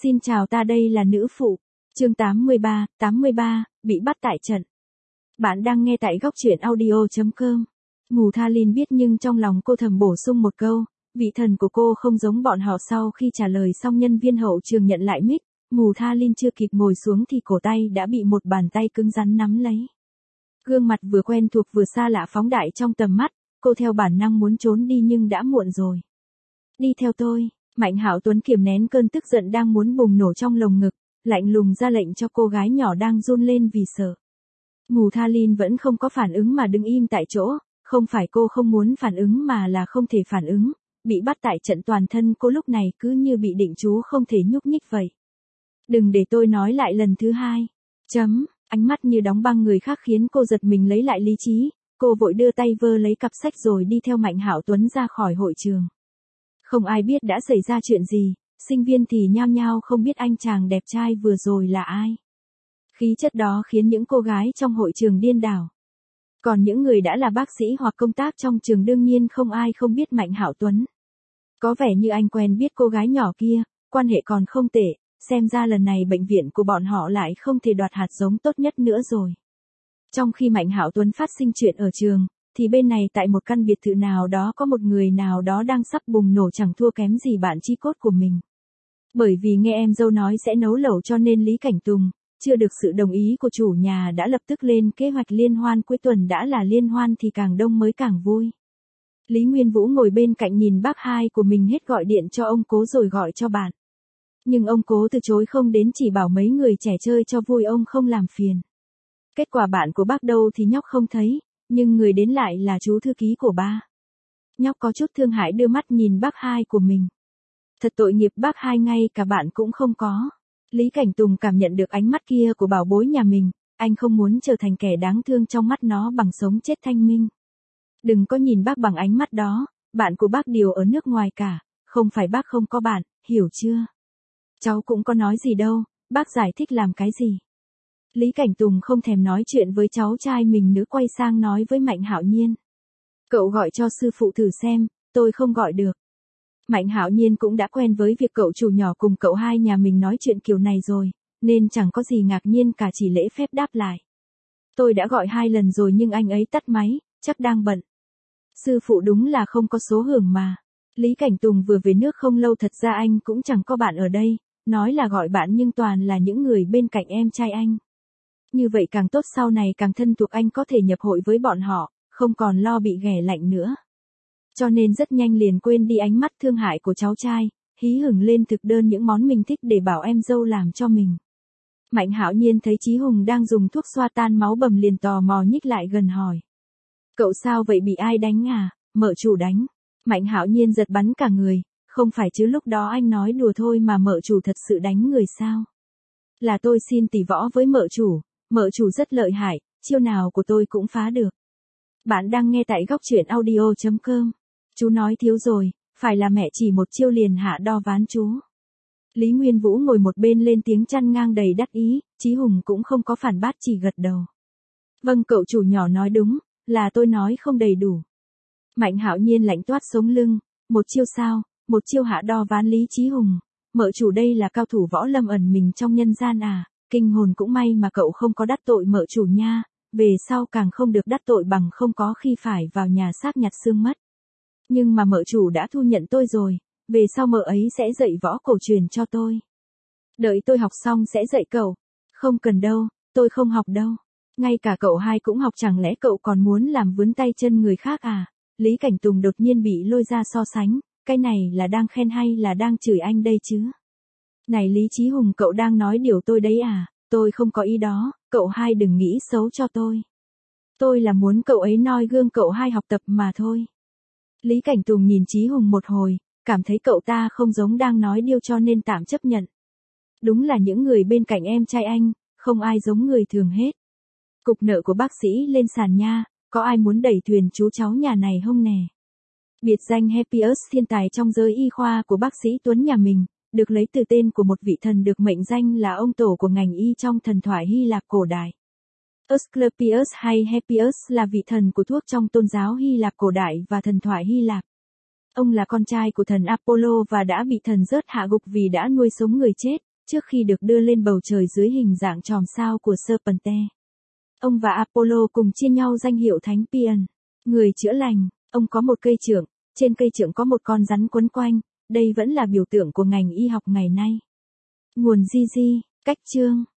Xin chào, ta đây là nữ phụ. Chương 83, bị bắt tại trận. Bạn đang nghe tại góc truyện audio.com. Mù Tha Linh biết nhưng trong lòng cô thầm bổ sung một câu, vị thần của cô không giống bọn họ. Sau khi trả lời xong, nhân viên hậu trường nhận lại mic, Mù Tha Linh chưa kịp ngồi xuống thì cổ tay đã bị một bàn tay cứng rắn nắm lấy. Gương mặt vừa quen thuộc vừa xa lạ phóng đại trong tầm mắt, cô theo bản năng muốn trốn đi nhưng đã muộn rồi. Đi theo tôi. Mạnh Hạo Tuấn kiềm nén cơn tức giận đang muốn bùng nổ trong lồng ngực, lạnh lùng ra lệnh cho cô gái nhỏ đang run lên vì sợ. Mù Tha Linh vẫn không có phản ứng mà đứng im tại chỗ, không phải cô không muốn phản ứng mà là không thể phản ứng, bị bắt tại trận toàn thân cô lúc này cứ như bị định chú không thể nhúc nhích vậy. Đừng để tôi nói lại lần thứ hai. Ánh mắt như đóng băng người khác khiến cô giật mình lấy lại lý trí, cô vội đưa tay vơ lấy cặp sách rồi đi theo Mạnh Hạo Tuấn ra khỏi hội trường. Không ai biết đã xảy ra chuyện gì, sinh viên thì nhao nhao không biết anh chàng đẹp trai vừa rồi là ai. Khí chất đó khiến những cô gái trong hội trường điên đảo. Còn những người đã là bác sĩ hoặc công tác trong trường đương nhiên không ai không biết Mạnh Hạo Tuấn. Có vẻ như anh quen biết cô gái nhỏ kia, quan hệ còn không tệ, xem ra lần này bệnh viện của bọn họ lại không thể đoạt hạt giống tốt nhất nữa rồi. Trong khi Mạnh Hạo Tuấn phát sinh chuyện ở trường, thì bên này tại một căn biệt thự nào đó có một người nào đó đang sắp bùng nổ chẳng thua kém gì bạn chi cốt của mình. Bởi vì nghe em dâu nói sẽ nấu lẩu cho nên Lý Cảnh Tùng, chưa được sự đồng ý của chủ nhà đã lập tức lên kế hoạch liên hoan cuối tuần. Đã là liên hoan thì càng đông mới càng vui. Lý Nguyên Vũ ngồi bên cạnh nhìn bác hai của mình hết gọi điện cho ông Cố rồi gọi cho bạn. Nhưng ông Cố từ chối không đến, chỉ bảo mấy người trẻ chơi cho vui, ông không làm phiền. Kết quả bạn của bác đâu thì nhóc không thấy, nhưng người đến lại là chú thư ký của ba. Nhóc có chút thương hại đưa mắt nhìn bác hai của mình. Thật tội nghiệp bác hai, ngay cả bạn cũng không có. Lý Cảnh Tùng cảm nhận được ánh mắt kia của bảo bối nhà mình, anh không muốn trở thành kẻ đáng thương trong mắt nó bằng sống chết thanh minh. Đừng có nhìn bác bằng ánh mắt đó, bạn của bác đều ở nước ngoài cả, không phải bác không có bạn, hiểu chưa? Cháu cũng có nói gì đâu, bác giải thích làm cái gì? Lý Cảnh Tùng không thèm nói chuyện với cháu trai mình nữa, quay sang nói với Mạnh Hạo Nhiên. Cậu gọi cho sư phụ thử xem, tôi không gọi được. Mạnh Hạo Nhiên cũng đã quen với việc cậu chủ nhỏ cùng cậu hai nhà mình nói chuyện kiểu này rồi, nên chẳng có gì ngạc nhiên cả, chỉ lễ phép đáp lại. Tôi đã gọi 2 lần rồi nhưng anh ấy tắt máy, chắc đang bận. Sư phụ đúng là không có số hưởng mà. Lý Cảnh Tùng vừa về nước không lâu, thật ra anh cũng chẳng có bạn ở đây, nói là gọi bạn nhưng toàn là những người bên cạnh em trai anh. Như vậy càng tốt, sau này càng thân thuộc anh có thể nhập hội với bọn họ, không còn lo bị ghẻ lạnh nữa. Cho nên rất nhanh liền quên đi ánh mắt thương hại của cháu trai, hí hửng lên thực đơn những món mình thích để bảo em dâu làm cho mình. Mạnh Hạo Nhiên thấy Chí Hùng đang dùng thuốc xoa tan máu bầm liền tò mò nhích lại gần hỏi. Cậu sao vậy, bị ai đánh à? Mợ chủ đánh. Mạnh Hạo Nhiên giật bắn cả người, không phải chứ, lúc đó anh nói đùa thôi mà mợ chủ thật sự đánh người sao? Là tôi xin tỷ võ với mợ chủ rất lợi hại, chiêu nào của tôi cũng phá được. Bạn đang nghe tại góc truyện audio.com. Chú nói thiếu rồi, phải là mẹ chỉ một chiêu liền hạ đo ván chú. Lý Nguyên Vũ ngồi một bên lên tiếng chăn ngang đầy đắc ý, Chí Hùng cũng không có phản bác, chỉ gật đầu. Vâng, cậu chủ nhỏ nói đúng, là tôi nói không đầy đủ. Mạnh Hạo Nhiên lạnh toát sống lưng, một chiêu sao, một chiêu hạ đo ván Lý Chí Hùng, mợ chủ đây là cao thủ võ lâm ẩn mình trong nhân gian à, kinh hồn, cũng may mà cậu không có đắc tội mợ chủ nha, về sau càng không được đắc tội bằng không có khi phải vào nhà xác nhặt xương mất. Nhưng mà mợ chủ đã thu nhận tôi rồi, về sau mợ ấy sẽ dạy võ cổ truyền cho tôi. Đợi tôi học xong sẽ dạy cậu. Không cần đâu, tôi không học đâu. Ngay cả cậu hai cũng học, chẳng lẽ cậu còn muốn làm vướng tay chân người khác à? Lý Cảnh Tùng đột nhiên bị lôi ra so sánh, cái này là đang khen hay là đang chửi anh đây chứ? Này Lý Chí Hùng, cậu đang nói điều tôi đấy à? Tôi không có ý đó, cậu hai đừng nghĩ xấu cho tôi. Tôi là muốn cậu ấy noi gương cậu hai học tập mà thôi. Lý Cảnh Tùng nhìn Chí Hùng một hồi, cảm thấy cậu ta không giống đang nói điêu cho nên tạm chấp nhận. Đúng là những người bên cạnh em trai anh, không ai giống người thường hết. Cục nợ của bác sĩ lên sàn nha, có ai muốn đẩy thuyền chú cháu nhà này không nè? Biệt danh Happiest, thiên tài trong giới y khoa của bác sĩ Tuấn nhà mình, được lấy từ tên của một vị thần được mệnh danh là ông tổ của ngành y trong thần thoại Hy Lạp cổ đại. Asclepius hay Happiest là vị thần của thuốc trong tôn giáo Hy Lạp cổ đại và thần thoại Hy Lạp. Ông là con trai của thần Apollo và đã bị thần rớt hạ gục vì đã nuôi sống người chết, trước khi được đưa lên bầu trời dưới hình dạng chòm sao của Serpente. Ông và Apollo cùng chia nhau danh hiệu Thánh Pion, người chữa lành. Ông có một cây chưởng, trên cây chưởng có một con rắn quấn quanh, đây vẫn là biểu tượng của ngành y học ngày nay. Nguồn Gigi, cách chương.